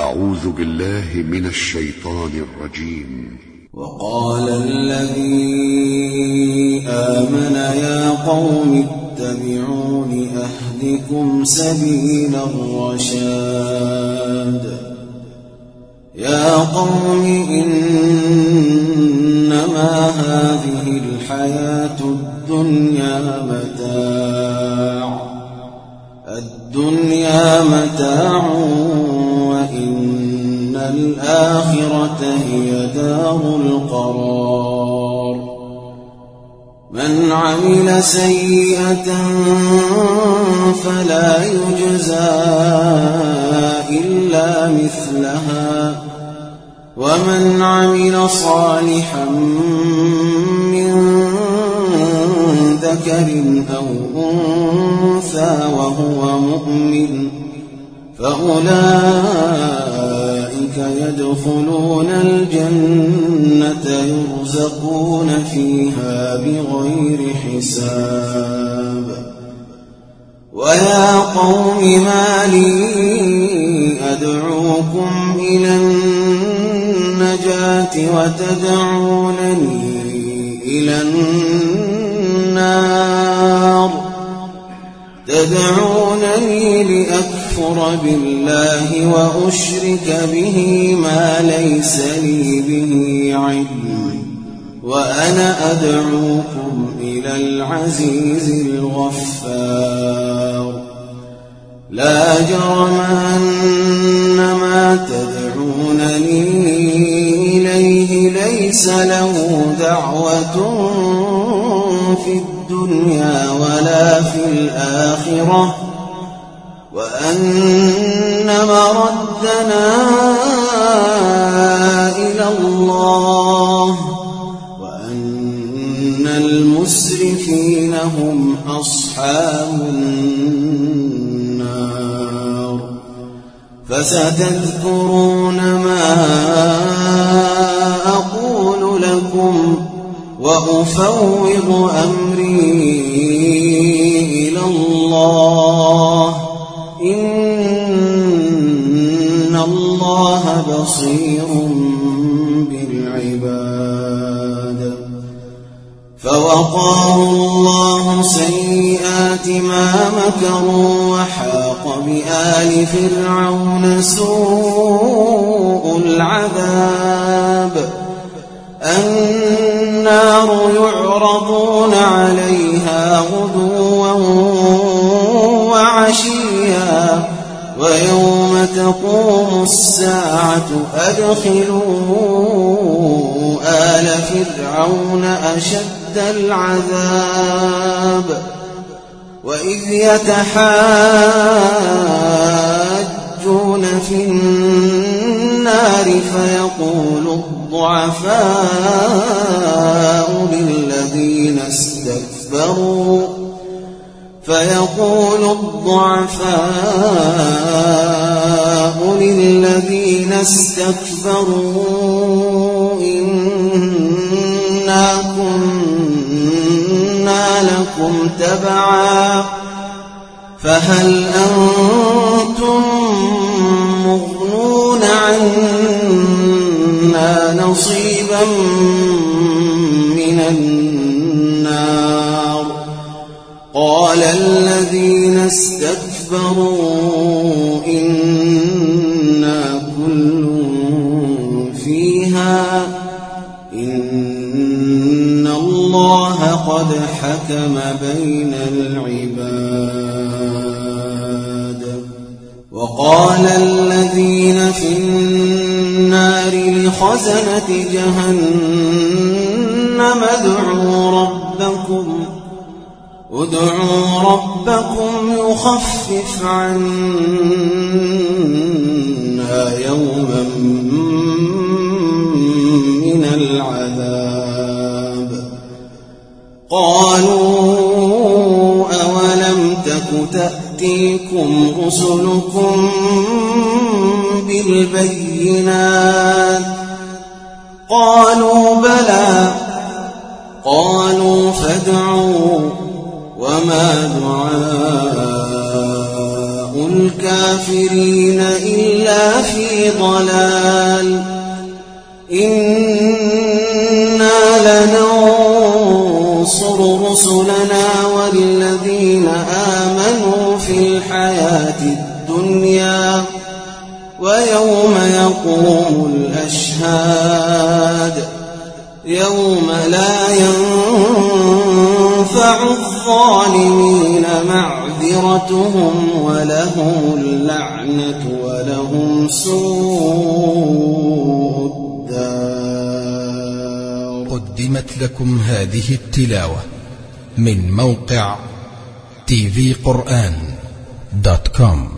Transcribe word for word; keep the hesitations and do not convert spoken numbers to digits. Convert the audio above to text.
أعوذ بالله من الشيطان الرجيم. وقال الذي آمن يا قوم اتبعون أهدكم سبيل الرشاد. يا قوم إنما هذه الحياة الدنيا متاع الدنيا متاع وإن الآخرة هي دار القرار. من عمل سيئة فلا يجزى إلا مثلها ومن عمل صالحا من ذكر أو أنثى وهو مؤمن فأولئك يدخلون الجنة يرزقون فيها بغير حساب. ويا قوم ما لي أدعوكم إلى النجاة وتدعونني إلى النار تدعونني لأكفر بالله وأشرك به ما ليس لي به علم وأنا أدعوكم إلى العزيز الغفار. لا جرم أن ما تدعونني إليه ليس له دعوة في الدنيا ولا في الآخرة وأن مردنا إلى الله وأن المسرفين هم أصحاب النار. فستذكرون ما أقول لكم وأفوض أمري إلى الله إن الله بصير بالعباد. فوقاه الله سيئات ما مكروا وحاق بآل فرعون سوء العذاب. النار يعرضون عليها غدوا وعشيا ويوم تقوم الساعة أدخلوا آل فرعون أشد العذاب. وإذ يتحاجون في النار فيقول الضعفاء للذين استكبروا فيقول الضعفاء للذين استكبروا إنا كنا لكم تبعا فهل أنتم مغنون عنا نصيبا من النار. قال الذين استكبروا إنا كل فيها إن الله قد حكم بين العباد. وقال الذين في النار لخزنة جهنم ادعوا ربكم ادعوا ربكم يخفف عنا يوما من العذاب. قالوا أولم تك تأتيكم رسلكم بالبينات قالوا بلى قالوا فادعوا وما دعاء الكافرين إلا في ضلال إنا لننصر رسلنا والذين آمنوا في الحياة الدنيا ويوم يقوم الأشهاد يوم لا ينفع الظالمين معذرتهم ولهم اللعنة ولهم سوء الدار. قدمت لكم هذه التلاوة من موقع تي في قرآن دوت كوم.